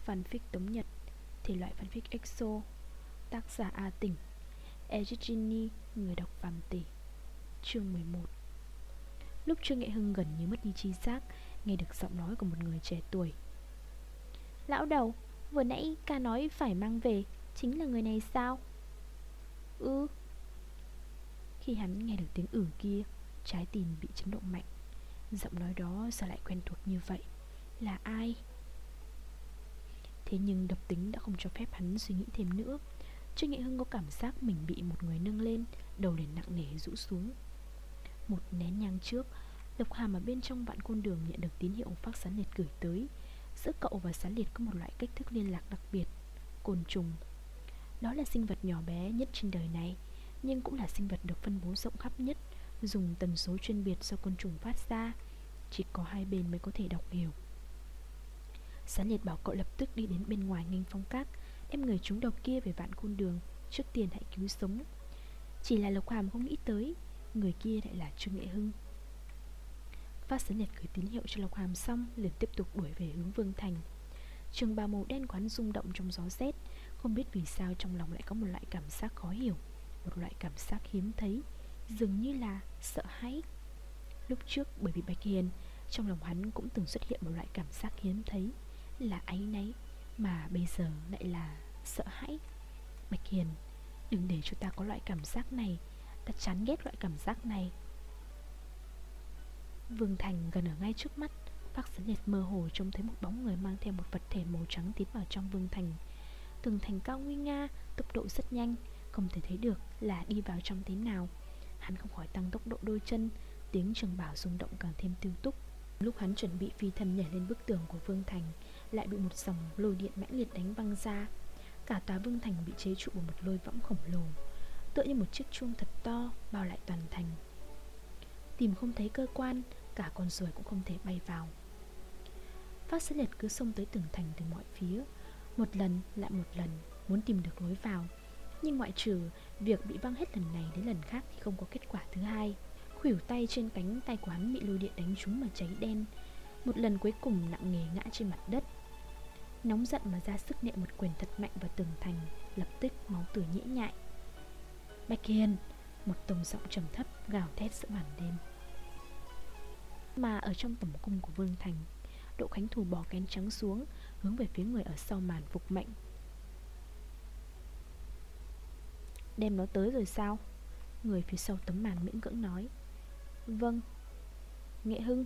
Fanfic Tống Nhật, thể loại fanfic EXO, tác giả A Tỉnh, Egini, người đọc Phạm Tỷ. Chương 11. Lúc Trương Nghệ Hưng gần như mất đi trí giác, nghe được giọng nói của một người trẻ tuổi. Lão đầu, vừa nãy ca nói phải mang về chính là người này sao? Khi hắn nghe được tiếng kia, trái tim bị chấn động mạnh. Giọng nói đó sao lại quen thuộc như vậy? Là ai? Thế nhưng độc tính đã không cho phép hắn suy nghĩ thêm nữa. Trương Nghệ Hưng có cảm giác mình bị một người nâng lên, đầu liền nặng nề rũ xuống. Một nén nhang trước, Lộc Hàm ở bên trong Vạn Côn Đường nhận được tín hiệu Phác Sán Liệt gửi tới. Giữa cậu và Sán Liệt có một loại cách thức liên lạc đặc biệt, côn trùng. Đó là sinh vật nhỏ bé nhất trên đời này, nhưng cũng là sinh vật được phân bố rộng khắp nhất, dùng tần số chuyên biệt do côn trùng phát ra. Chỉ có hai bên mới có thể đọc hiểu. Sán Liệt bảo cậu lập tức đi đến bên ngoài Nghênh Phong Các, đem người trúng độc kia về Vạn Côn Đường, trước tiên hãy cứu sống. Chỉ là Lộc Hàm không nghĩ tới, người kia lại là Trương Nghệ Hưng. Phát Sán Liệt gửi tín hiệu cho Lộc Hàm xong, liền tiếp tục đuổi về hướng Vương Thành. Trường bào màu đen quán rung động trong gió rét, không biết vì sao trong lòng lại có một loại cảm giác khó hiểu, một loại cảm giác hiếm thấy, dường như là sợ hãi. Lúc trước bởi vì Bạch Hiền, trong lòng hắn cũng từng xuất hiện một loại cảm giác hiếm thấy, là áy náy, mà bây giờ lại là sợ hãi. Bạch Hiền, đừng để cho ta có loại cảm giác này, ta chán ghét loại cảm giác này. Vương Thành gần ở ngay trước mắt. Phác Sán Liệt mơ hồ trông thấy một bóng người mang theo một vật thể màu trắng tiến vào trong Vương Thành. Tường thành cao nguy nga, tốc độ rất nhanh, không thể thấy được là đi vào trong thế nào. Hắn không khỏi tăng tốc độ đôi chân, tiếng trường bảo rung động càng thêm tiêu túc. Lúc hắn chuẩn bị phi thân nhảy lên bức tường của Vương Thành, lại bị một dòng lôi điện mãnh liệt đánh văng ra. Cả tòa Vương Thành bị chế trụ bởi một lôi võng khổng lồ, tựa như một chiếc chuông thật to bao lại toàn thành. Tìm không thấy cơ quan, cả con ruồi cũng không thể bay vào. Phác Sán Liệt cứ xông tới tường thành từ mọi phía, một lần lại một lần, muốn tìm được lối vào. Nhưng ngoại trừ việc bị văng hết lần này đến lần khác thì không có kết quả thứ hai. Khuỷu tay trên cánh tay của hắn bị lôi điện đánh trúng mà cháy đen. Một lần cuối cùng nặng nề ngã trên mặt đất. Nóng giận mà ra sức nện một quyền thật mạnh vào tường thành, lập tức máu tươi nhễ nhại. Bạch Hiền, một tông giọng trầm thấp gào thét giữa màn đêm. Mà ở trong tầm cung của Vương Thành, Đỗ Khánh Thù bỏ kén trắng xuống, hướng về phía người ở sau màn phục mệnh. Đem nó tới rồi sao? Người phía sau tấm màn miễn cưỡng nói. Vâng. Nghệ Hưng.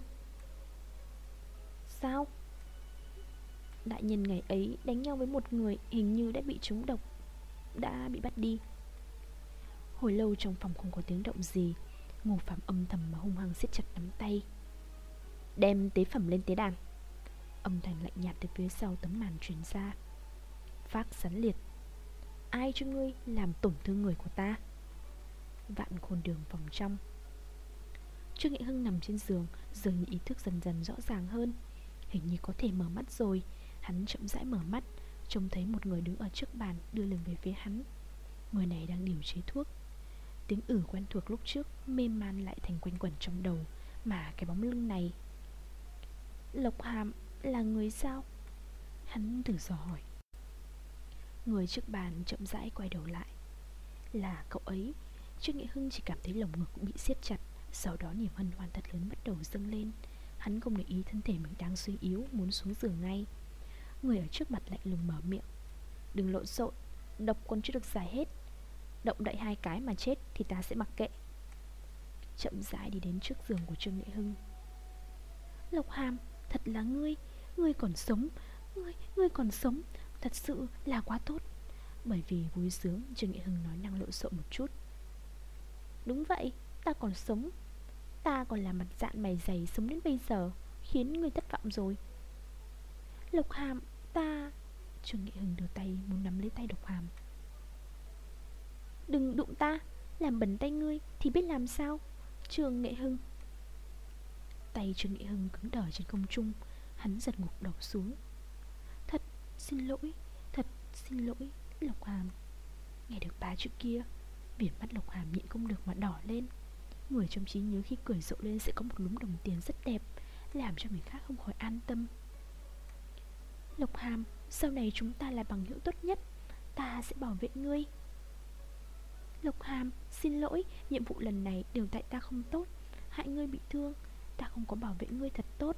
Sao? Đại nhân ngày ấy đánh nhau với một người hình như đã bị trúng độc, đã bị bắt đi. Hồi lâu trong phòng không có tiếng động gì, Ngô Phạm âm thầm mà hung hăng siết chặt nắm tay. Đem tế phẩm lên tế đàn. Âm thanh lạnh nhạt từ phía sau tấm màn truyền ra. Phác Sán Liệt, ai cho ngươi làm tổn thương người của ta? Vạn Côn Đường phòng trong. Trương Nghệ Hưng nằm trên giường, dường như ý thức dần dần rõ ràng hơn. Hình như có thể mở mắt rồi. Hắn chậm rãi mở mắt, trông thấy một người đứng ở trước bàn, đưa lưng về phía hắn. Người này đang điều chế thuốc. Tiếng quen thuộc lúc trước mê man lại thành quanh quẩn trong đầu. Mà cái bóng lưng này, Lộc Hàm là người sao? Hắn thử dò hỏi. Người trước bàn chậm rãi quay đầu lại. Là cậu ấy. Trương Nghệ Hưng chỉ cảm thấy lồng ngực cũng bị siết chặt. Sau đó niềm hân hoan thật lớn bắt đầu dâng lên. Hắn không để ý thân thể mình đang suy yếu, muốn xuống giường ngay. Người ở trước mặt lạnh lùng mở miệng. Đừng lộn xộn, độc còn chưa được giải hết. Động đậy 2 cái mà chết thì ta sẽ mặc kệ. Chậm rãi đi đến trước giường của Trương Nghệ Hưng. Lộc Hàm, thật là ngươi. Ngươi còn sống. Ngươi còn sống. Thật sự là quá tốt. Bởi vì vui sướng, Trương Nghệ Hưng nói năng lộn xộn một chút. Đúng vậy, ta còn sống. Ta còn là mặt dạn mày dày sống đến bây giờ, khiến ngươi thất vọng rồi. Lộc Hàm, ta... Trương Nghệ Hưng đưa tay muốn nắm lấy tay Lộc Hàm. Đừng đụng ta, làm bẩn tay ngươi thì biết làm sao. Trương Nghệ Hưng. Tay Trương Nghệ Hưng cứng đờ trên không trung. Hắn giật ngục đầu xuống. Thật xin lỗi Lộc Hàm. Nghe được 3 chữ kia, viền mắt Lộc Hàm nhịn không được mà đỏ lên. Người trong trí nhớ khi cười rộ lên sẽ có một lúm đồng tiền rất đẹp, làm cho người khác không khỏi an tâm. Lộc Hàm, Sau này chúng ta là bằng hữu tốt nhất. Ta sẽ bảo vệ ngươi. Lộc Hàm, xin lỗi, nhiệm vụ lần này đều tại ta không tốt, hại ngươi bị thương. Ta không có bảo vệ ngươi thật tốt.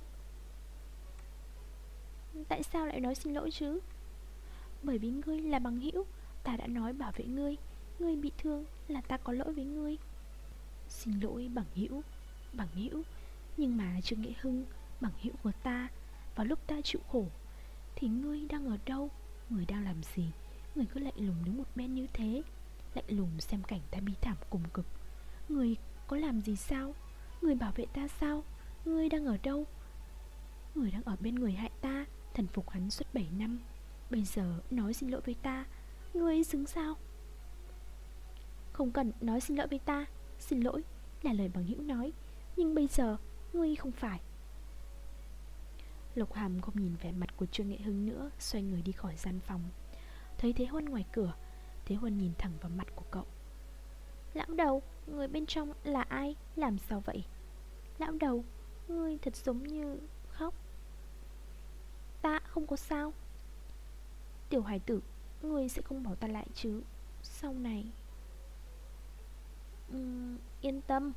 Tại sao lại nói xin lỗi chứ? Bởi vì ngươi là bằng hữu. Ta đã nói bảo vệ ngươi. Ngươi bị thương là ta có lỗi với ngươi. Xin lỗi bằng hữu. Bằng hữu. Nhưng mà Trương Nghệ Hưng, bằng hữu của ta, vào lúc ta chịu khổ thì ngươi đang ở đâu? Ngươi đang làm gì? Ngươi cứ lạnh lùng đứng một bên như thế, lạnh lùng xem cảnh ta bi thảm cùng cực. Ngươi có làm gì sao? Ngươi bảo vệ ta sao? Ngươi đang ở đâu? Ngươi đang ở bên người hại ta, thần phục hắn suốt 7 năm. Bây giờ nói xin lỗi với ta, ngươi xứng sao? Không cần nói xin lỗi với ta. Xin lỗi là lời bằng hữu nói, nhưng bây giờ ngươi không phải. Lộc Hàm không nhìn vẻ mặt của Trương Nghệ Hưng nữa, xoay người đi khỏi gian phòng. Thấy Thế Huân ngoài cửa, Thế Huân nhìn thẳng vào mặt của cậu. Lão đầu, người bên trong là ai? Làm sao vậy? Lão đầu, ngươi thật giống như khóc. Ta không có sao. Tiểu hài tử, ngươi sẽ không bỏ ta lại chứ? Sau này yên tâm.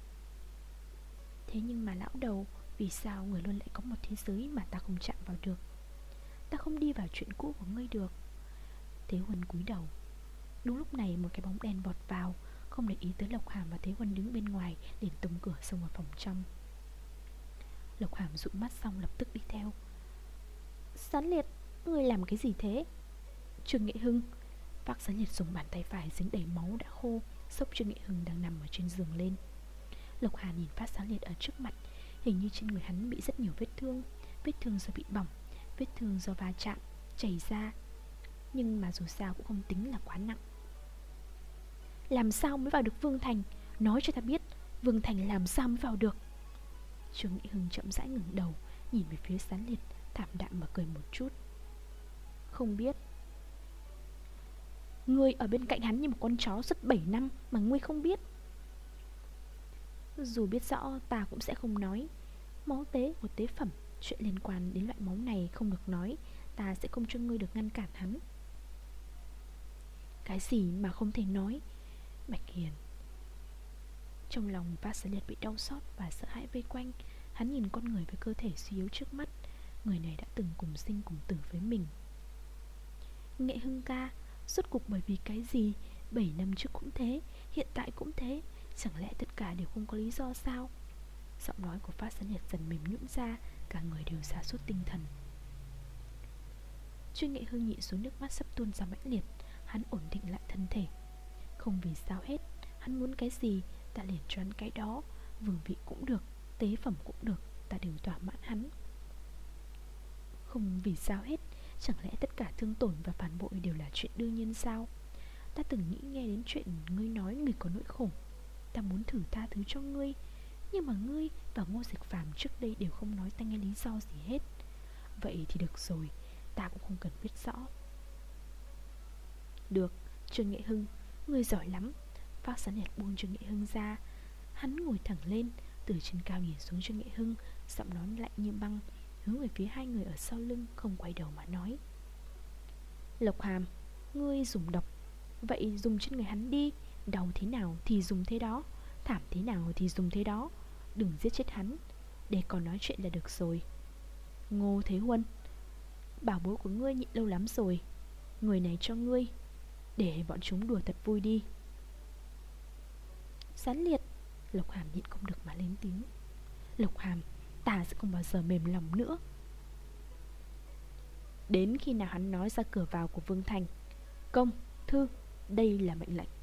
Thế nhưng mà lão đầu, vì sao người luôn lại có một thế giới mà ta không chạm vào được? Ta không đi vào chuyện cũ của ngươi được. Thế Huân cúi đầu. Đúng lúc này một cái bóng đen vọt vào, không để ý tới Lộc Hàm và Thế Huân đứng bên ngoài, liền tung cửa xông vào phòng trong. Lộc Hàm dụi mắt xong lập tức đi theo. Sán Liệt, ngươi làm cái gì thế? Trương Nghệ Hưng. Phác Sán Liệt dùng bàn tay phải dính đầy máu đã khô xốc Trương Nghệ Hưng đang nằm ở trên giường lên. Lộc Hà nhìn Phác Sán Liệt ở trước mặt, hình như trên người hắn bị rất nhiều vết thương. Vết thương do bị bỏng, vết thương do va chạm, chảy ra, nhưng mà dù sao cũng không tính là quá nặng. Làm sao mới vào được Vương Thành? Nói cho ta biết, Vương Thành làm sao mới vào được? Trương Nghị Hưng chậm rãi ngẩng đầu, nhìn về phía Sán Liệt, thảm đạm mà cười một chút. Không biết. Ngươi ở bên cạnh hắn như một con chó suốt 7 năm mà ngươi không biết. Dù biết rõ ta cũng sẽ không nói. Máu tế một tế phẩm, chuyện liên quan đến loại máu này không được nói. Ta sẽ không cho ngươi được ngăn cản hắn. Cái gì mà không thể nói? Bạch Hiền. Trong lòng Phác Sán Liệt bị đau xót và sợ hãi vây quanh. Hắn nhìn con người với cơ thể suy yếu trước mắt. Người này đã từng cùng sinh cùng tử với mình. Nghệ Hưng ca, rốt cuộc bởi vì cái gì? 7 năm trước cũng thế, hiện tại cũng thế. Chẳng lẽ tất cả đều không có lý do sao? Giọng nói của Phác Sán Liệt dần mềm nhũn ra, cả người đều sa sút tinh thần. Trương Nghệ Hưng nhịn xuống nước mắt sắp tuôn ra mãnh liệt. Hắn ổn định lại thân thể. Không vì sao hết, hắn muốn cái gì ta liền cho hắn cái đó. Vương vị cũng được, tế phẩm cũng được, ta đều thỏa mãn hắn. Không vì sao hết. Chẳng lẽ tất cả thương tổn và phản bội đều là chuyện đương nhiên sao? Ta từng nghĩ nghe đến chuyện ngươi nói ngươi có nỗi khổ. Ta muốn thử tha thứ cho ngươi, nhưng mà ngươi và Ngô Dịch Phàm trước đây đều không nói ta nghe lý do gì hết. Vậy thì được rồi, ta cũng không cần biết rõ. Được, Trương Nghệ Hưng, ngươi giỏi lắm. Phác Sán Liệt buông Trương Nghệ Hưng ra. Hắn ngồi thẳng lên, từ trên cao nhìn xuống Trương Nghệ Hưng, giọng nói lạnh như băng, hướng về phía hai người ở sau lưng, không quay đầu mà nói. Lộc Hàm, ngươi dùng độc, vậy dùng trên người hắn đi. Đau thế nào thì dùng thế đó, thảm thế nào thì dùng thế đó. Đừng giết chết hắn, để còn nói chuyện là được rồi. Ngô Thế Huân, bảo bối của ngươi nhịn lâu lắm rồi. Người này cho ngươi, để bọn chúng đùa thật vui đi. Sán Liệt. Lộc Hàm nhịn không được mà lên tiếng. Lộc Hàm, ta sẽ không bao giờ mềm lòng nữa. Đến khi nào hắn nói ra cửa vào của Vương Thành. Công, thư, đây là mệnh lệnh.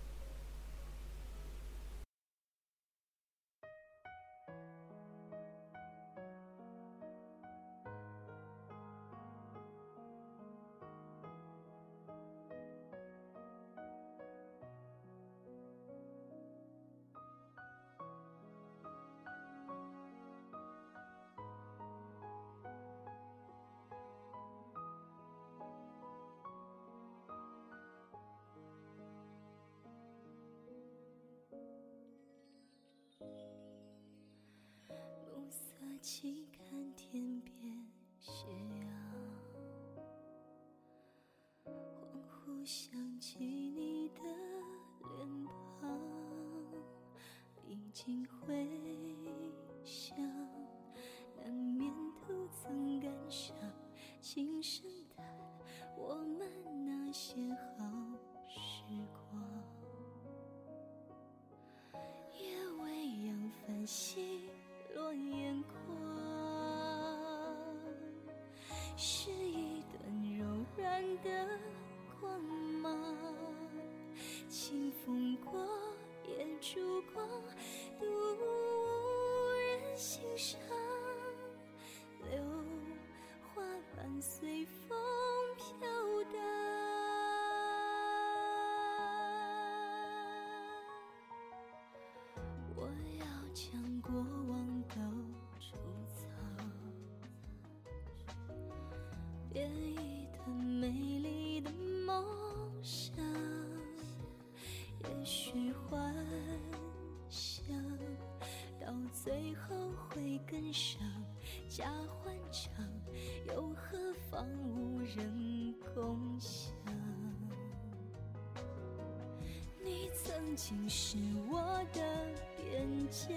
又想起你的脸庞，历经回想，难免都曾感伤，轻声叹我们那些好时光。夜未央繁星落眼眶，是一段柔软的光芒，清风过也烛光，独无人欣赏，榴花瓣随风飘荡。我要将过往都收藏，编一段美丽的梦想，也许幻想到最后会更伤，假欢唱又何妨无人共享。你曾经是我的边疆，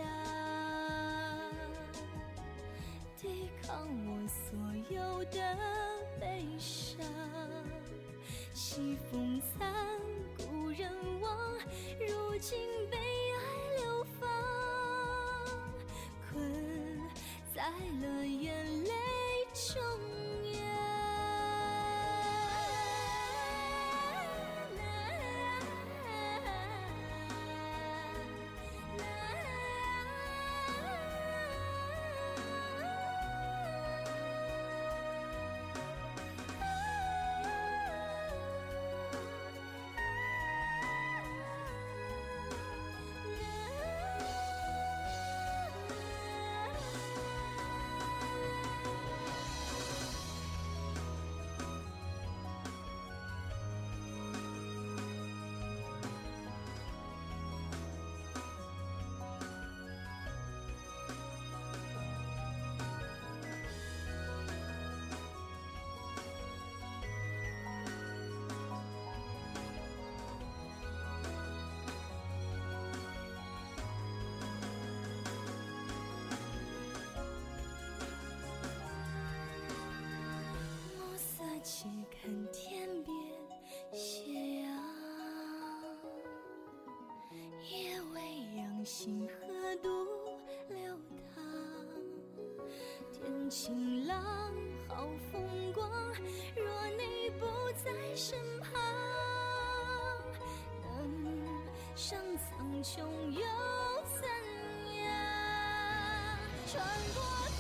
抵抗我所有的悲伤，西风残故人忘，如今被爱流放，困在了眼泪中央。且看天边斜阳，夜未央星河渡流淌，天晴朗好风光，若你不在身旁，能上苍穹又怎样？穿过